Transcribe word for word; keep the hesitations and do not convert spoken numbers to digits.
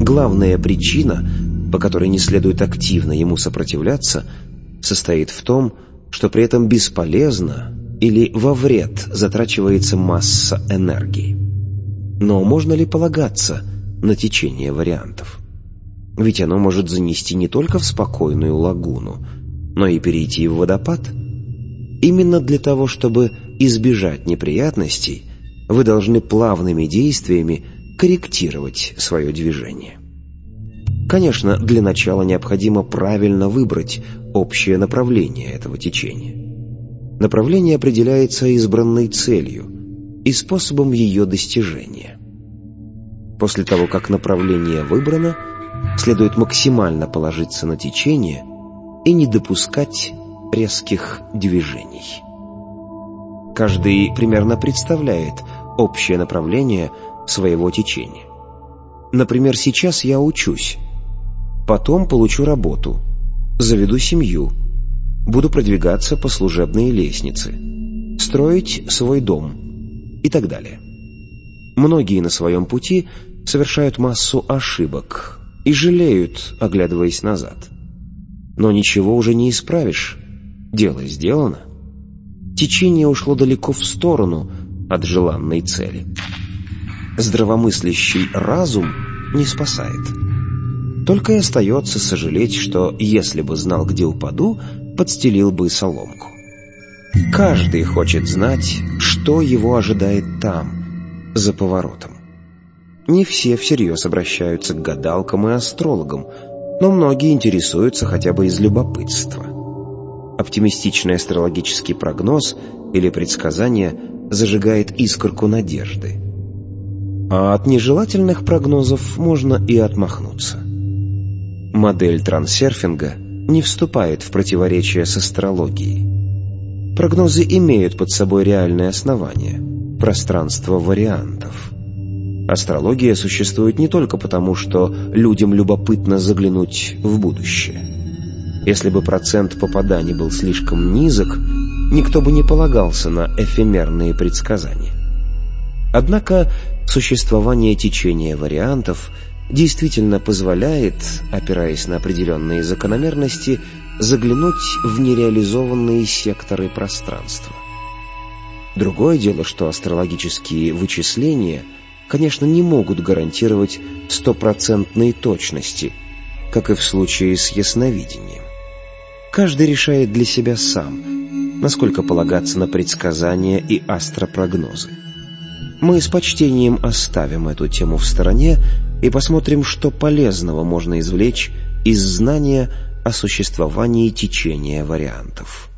Главная причина, по которой не следует активно ему сопротивляться, состоит в том, что при этом бесполезно или во вред затрачивается масса энергии. Но можно ли полагаться на течение вариантов? Ведь оно может занести не только в спокойную лагуну, но и перейти в водопад. Именно для того, чтобы избежать неприятностей, вы должны плавными действиями корректировать свое движение. Конечно, для начала необходимо правильно выбрать общее направление этого течения. Направление определяется избранной целью и способом ее достижения. После того, как направление выбрано, следует максимально положиться на течение и не допускать резких движений. Каждый примерно представляет общее направление своего течения. Например, сейчас я учусь, потом получу работу, заведу семью, буду продвигаться по служебной лестнице, строить свой дом и так далее. Многие на своем пути совершают массу ошибок и жалеют, оглядываясь назад. Но ничего уже не исправишь, дело сделано. Течение ушло далеко в сторону от желанной цели. Здравомыслящий разум не спасает. Только и остается сожалеть, что, если бы знал, где упаду, подстелил бы соломку. Каждый хочет знать, что его ожидает там, за поворотом. Не все всерьез обращаются к гадалкам и астрологам, но многие интересуются хотя бы из любопытства. Оптимистичный астрологический прогноз или предсказание зажигает искорку надежды. А от нежелательных прогнозов можно и отмахнуться. Модель трансерфинга не вступает в противоречие с астрологией. Прогнозы имеют под собой реальное основание – пространство вариантов. Астрология существует не только потому, что людям любопытно заглянуть в будущее. Если бы процент попаданий был слишком низок, никто бы не полагался на эфемерные предсказания. Однако существование течения вариантов действительно позволяет, опираясь на определенные закономерности, заглянуть в нереализованные секторы пространства. Другое дело, что астрологические вычисления, конечно, не могут гарантировать стопроцентной точности, как и в случае с ясновидением. Каждый решает для себя сам, насколько полагаться на предсказания и астропрогнозы. Мы с почтением оставим эту тему в стороне и посмотрим, что полезного можно извлечь из знания о существовании течения вариантов.